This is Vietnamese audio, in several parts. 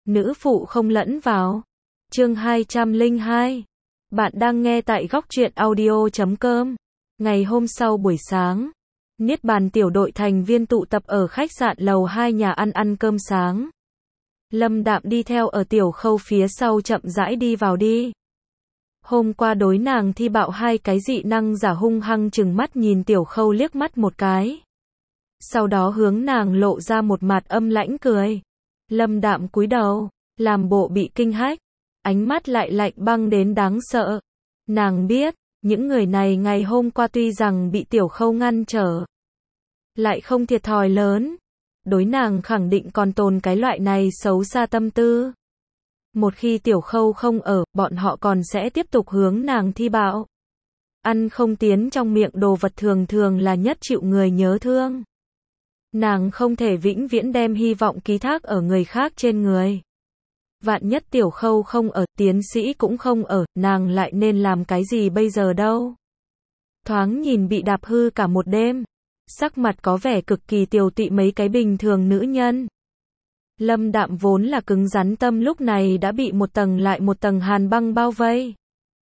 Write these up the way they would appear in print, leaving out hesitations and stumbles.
nữ phụ không lẫn vào. Chương 202. Bạn đang nghe tại góc truyện audio.com. Ngày hôm sau buổi sáng, Niết Bàn tiểu đội thành viên tụ tập ở khách sạn lầu 2 nhà ăn cơm sáng. Lâm Đạm đi theo ở Tiểu Khâu phía sau chậm rãi đi vào đi. Hôm qua đối nàng thi bạo hai cái dị năng giả hung hăng trừng mắt nhìn Tiểu Khâu liếc mắt một cái. Sau đó hướng nàng lộ ra một mặt âm lãnh cười. Lâm Đạm cúi đầu, làm bộ bị kinh hách, ánh mắt lại lạnh băng đến đáng sợ. Nàng biết, những người này ngày hôm qua tuy rằng bị Tiểu Khâu ngăn trở, lại không thiệt thòi lớn. Đối nàng khẳng định còn tồn cái loại này xấu xa tâm tư. Một khi Tiểu Khâu không ở, bọn họ còn sẽ tiếp tục hướng nàng thi bạo. Ăn không tiến trong miệng đồ vật thường thường là nhất chịu người nhớ thương. Nàng không thể vĩnh viễn đem hy vọng ký thác ở người khác trên người. Vạn nhất Tiểu Khâu không ở, tiến sĩ cũng không ở, nàng lại nên làm cái gì bây giờ đâu. Thoáng nhìn bị đạp hư cả một đêm, sắc mặt có vẻ cực kỳ tiều tụy mấy cái bình thường nữ nhân. Lâm Đạm vốn là cứng rắn tâm lúc này đã bị một tầng lại một tầng hàn băng bao vây.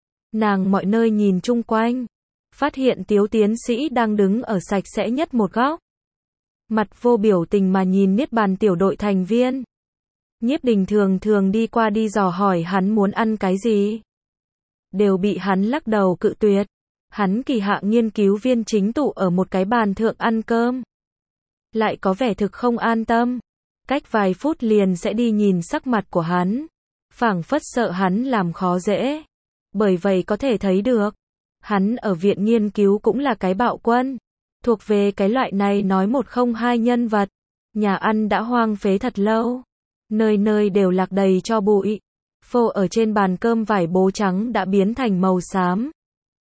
Nàng mọi nơi nhìn chung quanh, phát hiện Tiếu tiến sĩ đang đứng ở sạch sẽ nhất một góc. Mặt vô biểu tình mà nhìn Niết Bàn tiểu đội thành viên. Nhiếp Đình thường thường đi qua đi dò hỏi hắn muốn ăn cái gì. Đều bị hắn lắc đầu cự tuyệt. Hắn kỳ hạ nghiên cứu viên chính tụ ở một cái bàn thượng ăn cơm. Lại có vẻ thực không an tâm. Cách vài phút liền sẽ đi nhìn sắc mặt của hắn. Phảng phất sợ hắn làm khó dễ. Bởi vậy có thể thấy được, hắn ở viện nghiên cứu cũng là cái bạo quân. Thuộc về cái loại này nói một không hai nhân vật. Nhà ăn đã hoang phế thật lâu. Nơi nơi đều lạc đầy tro bụi. Phô ở trên bàn cơm vải bố trắng đã biến thành màu xám.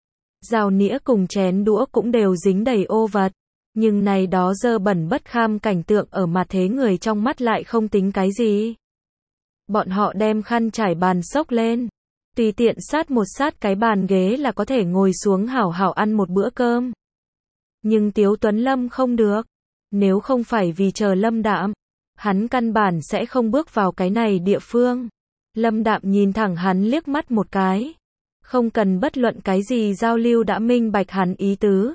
Dao nĩa cùng chén đũa cũng đều dính đầy ô vật. Nhưng này đó dơ bẩn bất kham cảnh tượng ở mặt thế người trong mắt lại không tính cái gì. Bọn họ đem khăn trải bàn xốc lên. Tùy tiện sát cái bàn ghế là có thể ngồi xuống hảo hảo ăn một bữa cơm. Nhưng Tiếu Tuấn Lâm không được. Nếu không phải vì chờ Lâm Đạm, hắn căn bản sẽ không bước vào cái này địa phương. Lâm Đạm nhìn thẳng hắn liếc mắt một cái. Không cần bất luận cái gì giao lưu đã minh bạch hắn ý tứ.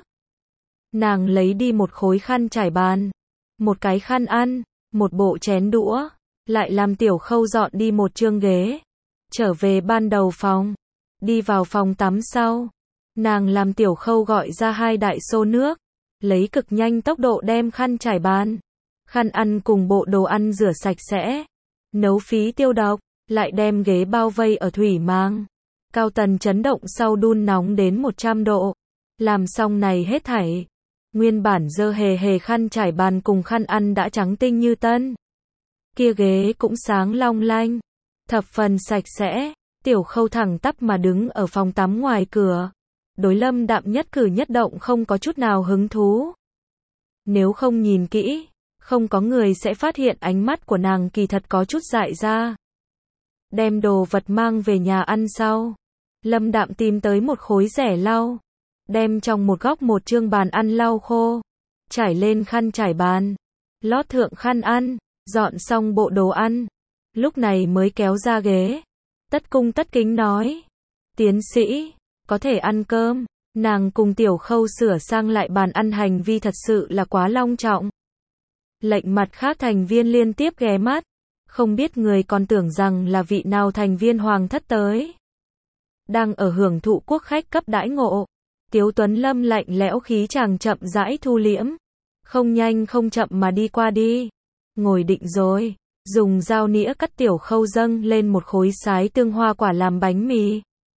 Nàng lấy đi một khối khăn trải bàn, một cái khăn ăn, một bộ chén đũa, lại làm Tiểu Khâu dọn đi một chương ghế. Trở về ban đầu phòng, đi vào phòng tắm sau. Nàng làm Tiểu Khâu gọi ra 2 đại xô nước, lấy cực nhanh tốc độ đem khăn trải bàn, khăn ăn cùng bộ đồ ăn rửa sạch sẽ, nấu phí tiêu độc, lại đem ghế bao vây ở thủy mang. Cao tần chấn động sau đun nóng đến 100 độ. Làm xong này hết thảy. Nguyên bản dơ hề hề khăn trải bàn cùng khăn ăn đã trắng tinh như tân. Kia ghế cũng sáng long lanh. Thập phần sạch sẽ. Tiểu Khâu thẳng tắp mà đứng ở phòng tắm ngoài cửa. Đối Lâm Đạm nhất cử nhất động không có chút nào hứng thú. Nếu không nhìn kỹ, không có người sẽ phát hiện ánh mắt của nàng kỳ thật có chút dại ra. Đem đồ vật mang về nhà ăn sau. Lâm Đạm tìm tới một khối rẻ lau. Đem trong một góc một chương bàn ăn lau khô. Trải lên khăn trải bàn. Lót thượng khăn ăn. Dọn xong bộ đồ ăn. Lúc này mới kéo ra ghế. Tất cung tất kính nói. Tiến sĩ, có thể ăn cơm. Nàng cùng Tiểu Khâu sửa sang lại bàn ăn hành vi thật sự là quá long trọng. Lệnh mặt khác thành viên liên tiếp ghé mắt. Không biết người còn tưởng rằng là vị nào thành viên hoàng thất tới. Đang ở hưởng thụ quốc khách cấp đãi ngộ. Tiếu Tuấn Lâm lạnh lẽo khí chàng chậm rãi thu liễm. Không nhanh không chậm mà đi qua đi. Ngồi định rồi. Dùng dao nĩa cắt Tiểu Khâu dâng lên một khối sái tương hoa quả làm bánh mì.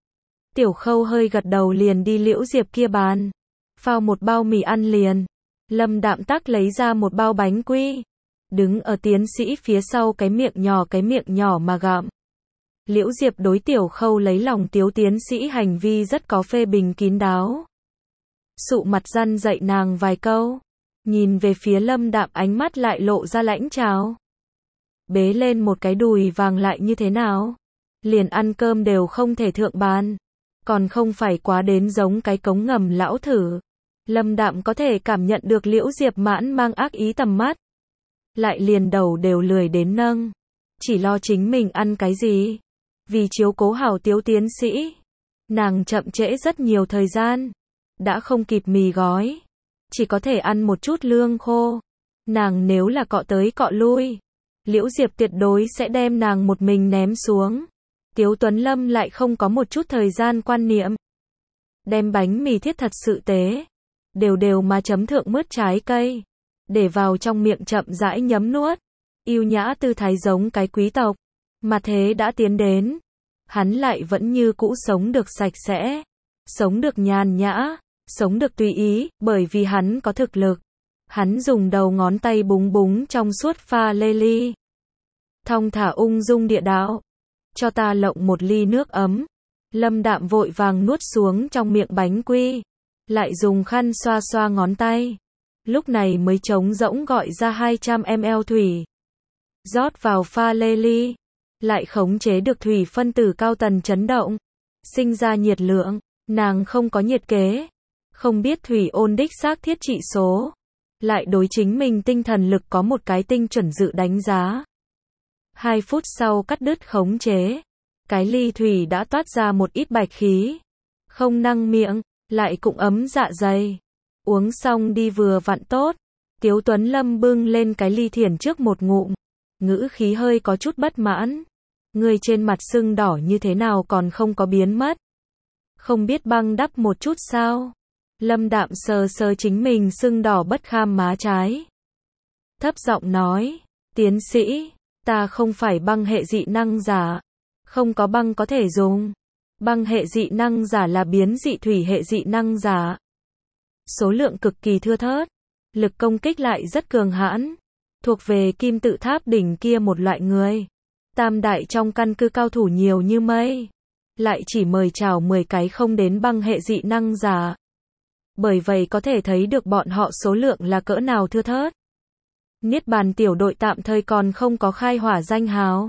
Tiểu Khâu hơi gật đầu liền đi Liễu Diệp kia bàn. Phao một bao mì ăn liền. Lâm Đạm tắc lấy ra một bao bánh quy. Đứng ở tiến sĩ phía sau cái miệng nhỏ mà gặm. Liễu Diệp đối Tiểu Khâu lấy lòng Tiếu tiến sĩ hành vi rất có phê bình kín đáo. Sụ mặt răn dạy nàng vài câu. Nhìn về phía Lâm Đạm ánh mắt lại lộ ra lãnh trào. Bế lên một cái đùi vàng lại như thế nào? Liền ăn cơm đều không thể thượng bàn. Còn không phải quá đến giống cái cống ngầm lão thử. Lâm Đạm có thể cảm nhận được Liễu Diệp mãn mang ác ý tầm mắt. Lại liền đầu đều lười đến nâng. chỉ lo chính mình ăn cái gì. Vì chiếu cố hảo Tiếu tiến sĩ, nàng chậm trễ rất nhiều thời gian, đã không kịp mì gói, chỉ có thể ăn một chút lương khô. Nàng nếu là cọ tới cọ lui, Liễu Diệp tuyệt đối sẽ đem nàng một mình ném xuống. Tiếu Tuấn Lâm lại không có một chút thời gian quan niệm. Đem bánh mì thiết thật sự tế, đều đều mà chấm thượng mứt trái cây, để vào trong miệng chậm rãi nhấm nuốt. Yêu nhã tư thái giống cái quý tộc, mà thế đã tiến đến. Hắn lại vẫn như cũ sống được sạch sẽ, sống được nhàn nhã, sống được tùy ý, bởi vì hắn có thực lực. Hắn dùng đầu ngón tay búng búng trong suốt pha lê ly. Thong thả ung dung địa đạo. Cho ta lộng một ly nước ấm. Lâm Đạm vội vàng nuốt xuống trong miệng bánh quy. Lại dùng khăn xoa xoa ngón tay. Lúc này mới trống rỗng gọi ra 200ml thủy. Rót vào pha lê ly. Lại khống chế được thủy phân tử cao tần chấn động. Sinh ra nhiệt lượng. Nàng không có nhiệt kế. Không biết thủy ôn đích xác thiết trị số. Lại đối chính mình tinh thần lực có một cái tinh chuẩn dự đánh giá. 2 phút sau cắt đứt khống chế. Cái ly thủy đã toát ra một ít bạch khí. Không năng miệng, lại cũng ấm dạ dày. Uống xong đi vừa vặn tốt. Tiếu Tuấn Lâm bưng lên cái ly thiển trước một ngụm. Ngữ khí hơi có chút bất mãn. Người trên mặt sưng đỏ như thế nào còn không có biến mất. Không biết băng đắp một chút sao? Lâm Đạm sờ sờ chính mình sưng đỏ bất kham má trái. Thấp giọng nói, tiến sĩ, ta không phải băng hệ dị năng giả. Không có băng có thể dùng. Băng hệ dị năng giả là biến dị thủy hệ dị năng giả. Số lượng cực kỳ thưa thớt. Lực công kích lại rất cường hãn. Thuộc về kim tự tháp đỉnh kia một loại người. Tam đại trong căn cứ cao thủ nhiều như mây. Lại chỉ mời chào 10 cái không đến băng hệ dị năng giả. Bởi vậy có thể thấy được bọn họ số lượng là cỡ nào thưa thớt. Niết bàn tiểu đội tạm thời còn không có khai hỏa danh hào.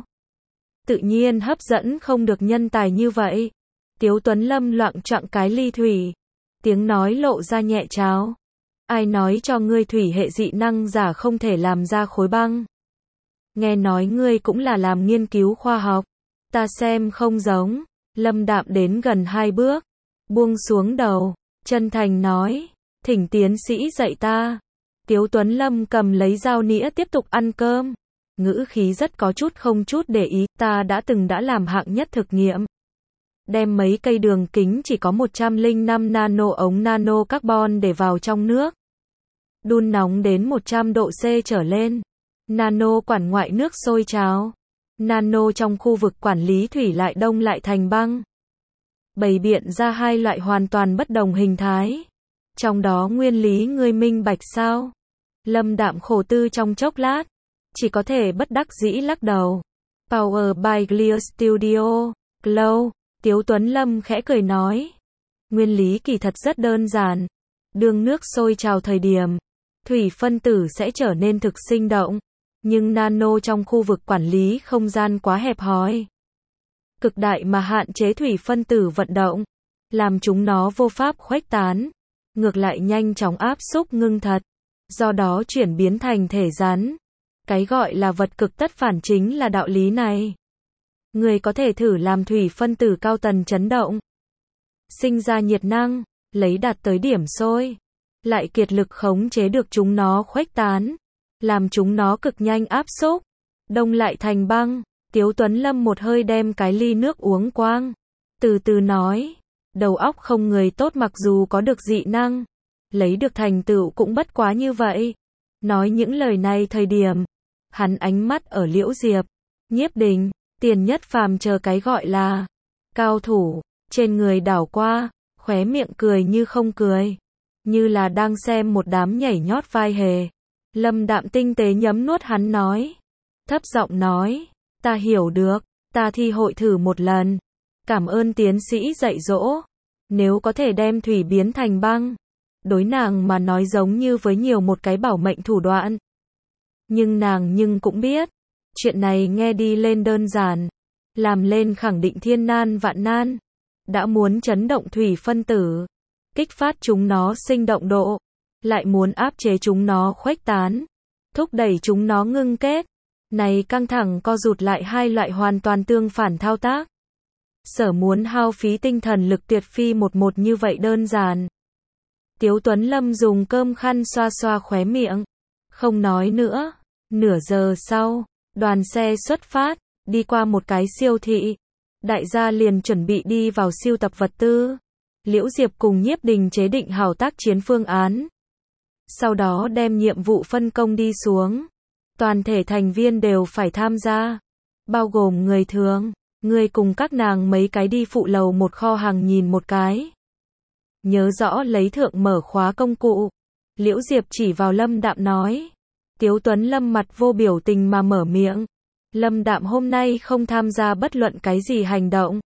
Tự nhiên hấp dẫn không được nhân tài như vậy. Tiếu Tuấn Lâm loạng choạng cái ly thủy. Tiếng nói lộ ra nhẹ cháo. Ai nói cho ngươi thủy hệ dị năng giả không thể làm ra khối băng? Nghe nói ngươi cũng là làm nghiên cứu khoa học. Ta xem không giống. Lâm Đạm đến gần 2 bước. Buông xuống đầu. Chân thành nói. Thỉnh tiến sĩ dạy ta. Tiếu Tuấn Lâm cầm lấy dao nĩa tiếp tục ăn cơm. Ngữ khí rất có chút không chút để ý. Ta đã làm hạng nhất thực nghiệm. Đem mấy cây đường kính chỉ có 105 nano ống nano carbon để vào trong nước. Đun nóng đến 100 độ C trở lên. Nano quản ngoại nước sôi trào. Nano trong khu vực quản lý thủy lại đông lại thành băng. Bày biện ra 2 loại hoàn toàn bất đồng hình thái. Trong đó nguyên lý ngươi minh bạch sao? Lâm Đạm khổ tư trong chốc lát. Chỉ có thể bất đắc dĩ lắc đầu. Power by Clear Studio. Glow. Tiếu Tuấn Lâm khẽ cười nói. Nguyên lý kỳ thật rất đơn giản. Đương nước sôi trào thời điểm, thủy phân tử sẽ trở nên thực sinh động. Nhưng nano trong khu vực quản lý không gian quá hẹp hòi. Cực đại mà hạn chế thủy phân tử vận động. Làm chúng nó vô pháp khuếch tán. Ngược lại nhanh chóng áp xúc ngưng thật. Do đó chuyển biến thành thể rắn. Cái gọi là vật cực tất phản chính là đạo lý này. Người có thể thử làm thủy phân tử cao tần chấn động. Sinh ra nhiệt năng, lấy đạt tới điểm sôi. Lại kiệt lực khống chế được chúng nó khuếch tán. Làm chúng nó cực nhanh áp xúc. Đông lại thành băng. Tiếu Tuấn Lâm một hơi đem cái ly nước uống quang. Từ từ nói. Đầu óc không người tốt mặc dù có được dị năng. Lấy được thành tựu cũng bất quá như vậy. Nói những lời này thời điểm. Hắn ánh mắt ở Liễu Diệp, Nhiếp Đình, Tiền Nhất Phàm chờ cái gọi là cao thủ. Trên người đảo qua. Khóe miệng cười như không cười. Như là đang xem một đám nhảy nhót vai hề. Lâm Đạm tinh tế nhấm nuốt hắn nói. Thấp giọng nói. Ta hiểu được. Ta thi hội thử một lần. Cảm ơn tiến sĩ dạy dỗ. Nếu có thể đem thủy biến thành băng. Đối nàng mà nói giống như với nhiều một cái bảo mệnh thủ đoạn. Nhưng nàng cũng biết. Chuyện này nghe đi lên đơn giản. Làm lên khẳng định thiên nan vạn nan. Đã muốn chấn động thủy phân tử. Kích phát chúng nó sinh động độ. Lại muốn áp chế chúng nó khuếch tán. Thúc đẩy chúng nó ngưng kết. Này căng thẳng co rụt lại hai loại hoàn toàn tương phản thao tác. Sở muốn hao phí tinh thần lực tuyệt phi một như vậy đơn giản. Tiếu Tuấn Lâm dùng cơm khăn xoa xoa khóe miệng. Không nói nữa. Nửa giờ sau, đoàn xe xuất phát, đi qua một cái siêu thị. Đại gia liền chuẩn bị đi vào siêu tập vật tư. Liễu Diệp cùng Nhiếp Đình chế định hảo tác chiến phương án. Sau đó đem nhiệm vụ phân công đi xuống. Toàn thể thành viên đều phải tham gia. Bao gồm người thường. Người cùng các nàng mấy cái đi phụ lầu một kho hàng nhìn một cái. Nhớ rõ lấy thượng mở khóa công cụ. Liễu Diệp chỉ vào Lâm Đạm nói. Tiếu Tuấn Lâm mặt vô biểu tình mà mở miệng. Lâm Đạm hôm nay không tham gia bất luận cái gì hành động.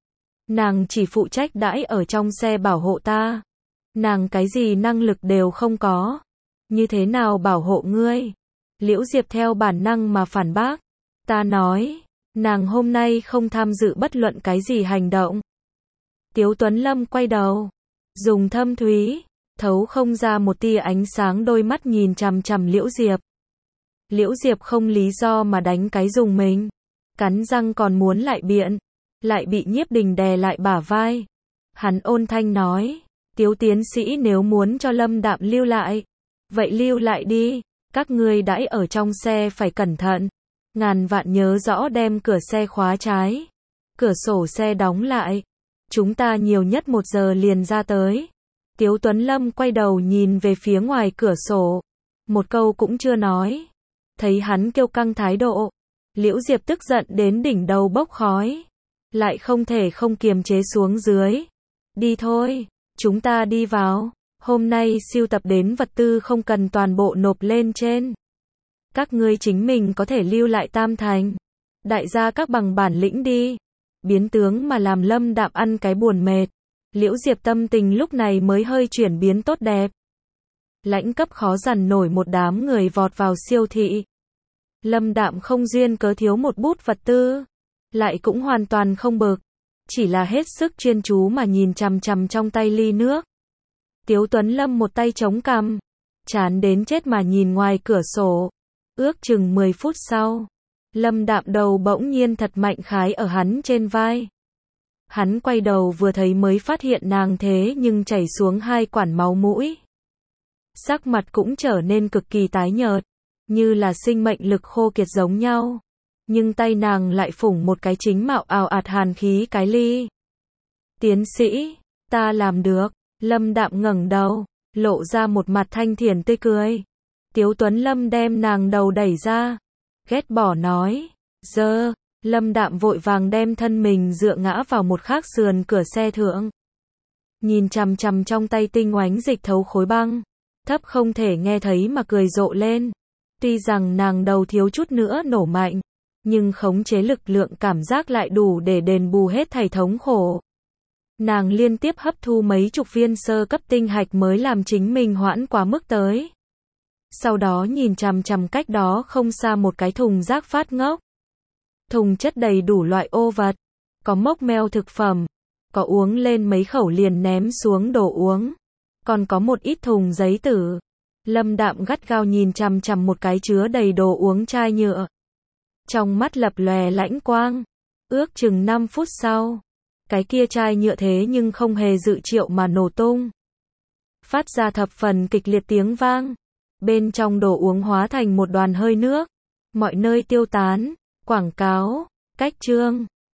Nàng chỉ phụ trách đãi ở trong xe bảo hộ ta. Nàng cái gì năng lực đều không có. Như thế nào bảo hộ ngươi? Liễu Diệp theo bản năng mà phản bác. Ta nói, nàng hôm nay không tham dự bất luận cái gì hành động. Tiếu Tuấn Lâm quay đầu. Dùng thâm thúy, thấu không ra một tia ánh sáng đôi mắt nhìn chằm chằm Liễu Diệp. Liễu Diệp không lý do mà đánh cái dùng mình. Cắn răng còn muốn lại biện. Lại bị Nhiếp Đình đè lại bả vai. Hắn ôn thanh nói. Tiếu tiến sĩ nếu muốn cho Lâm Đạm lưu lại. Vậy lưu lại đi. Các ngươi đãi ở trong xe phải cẩn thận. Ngàn vạn nhớ rõ đem cửa xe khóa trái. Cửa sổ xe đóng lại. Chúng ta nhiều nhất 1 giờ liền ra tới. Tiếu Tuấn Lâm quay đầu nhìn về phía ngoài cửa sổ. Một câu cũng chưa nói. Thấy hắn kiêu căng thái độ. Liễu Diệp tức giận đến đỉnh đầu bốc khói. Lại không thể không kiềm chế xuống dưới. Đi thôi, chúng ta đi vào. Hôm nay siêu tập đến vật tư không cần toàn bộ nộp lên trên. Các ngươi chính mình có thể lưu lại Tam Thành. Đại gia các bằng bản lĩnh đi. Biến tướng mà làm Lâm Đạm ăn cái buồn mệt. Liễu Diệp tâm tình lúc này mới hơi chuyển biến tốt đẹp. Lãnh cấp khó dằn nổi một đám người vọt vào siêu thị. Lâm Đạm không duyên cớ thiếu một bút vật tư. Lại cũng hoàn toàn không bực. Chỉ là hết sức chuyên chú mà nhìn chằm chằm trong tay ly nước. Tiếu Tuấn Lâm một tay chống cằm. Chán đến chết mà nhìn ngoài cửa sổ. Ước chừng 10 phút sau. Lâm Đạm đầu bỗng nhiên thật mạnh khái ở hắn trên vai. Hắn quay đầu vừa thấy mới phát hiện nàng thế nhưng chảy xuống 2 quản máu mũi. Sắc mặt cũng trở nên cực kỳ tái nhợt. Như là sinh mệnh lực khô kiệt giống nhau. Nhưng tay nàng lại phủng một cái chính mạo ào ạt hàn khí cái ly. Tiến sĩ, ta làm được. Lâm Đạm ngẩng đầu, lộ ra một mặt thanh thiền tươi cười. Tiếu Tuấn Lâm đem nàng đầu đẩy ra. Ghét bỏ nói. Dơ. Lâm Đạm vội vàng đem thân mình dựa ngã vào một khác sườn cửa xe thượng. Nhìn chằm chằm trong tay tinh oánh dịch thấu khối băng. Thấp không thể nghe thấy mà cười rộ lên. Tuy rằng nàng đầu thiếu chút nữa nổ mạnh. Nhưng khống chế lực lượng cảm giác lại đủ để đền bù hết thảy thống khổ. Nàng liên tiếp hấp thu mấy chục viên sơ cấp tinh hạch mới làm chính mình hoãn quá mức tới. Sau đó nhìn chằm chằm cách đó không xa một cái thùng rác phát ngốc. Thùng chất đầy đủ loại ô vật. Có mốc meo thực phẩm. Có uống lên mấy khẩu liền ném xuống đồ uống. Còn có một ít thùng giấy tử. Lâm Đạm gắt gao nhìn chằm chằm một cái chứa đầy đồ uống chai nhựa. Trong mắt lập lòe lãnh quang. Ước chừng 5 phút sau. Cái kia chai nhựa thế nhưng không hề dự triệu mà nổ tung. Phát ra thập phần kịch liệt tiếng vang. Bên trong đồ uống hóa thành một đoàn hơi nước. Mọi nơi tiêu tán. Quảng cáo. Cách chương.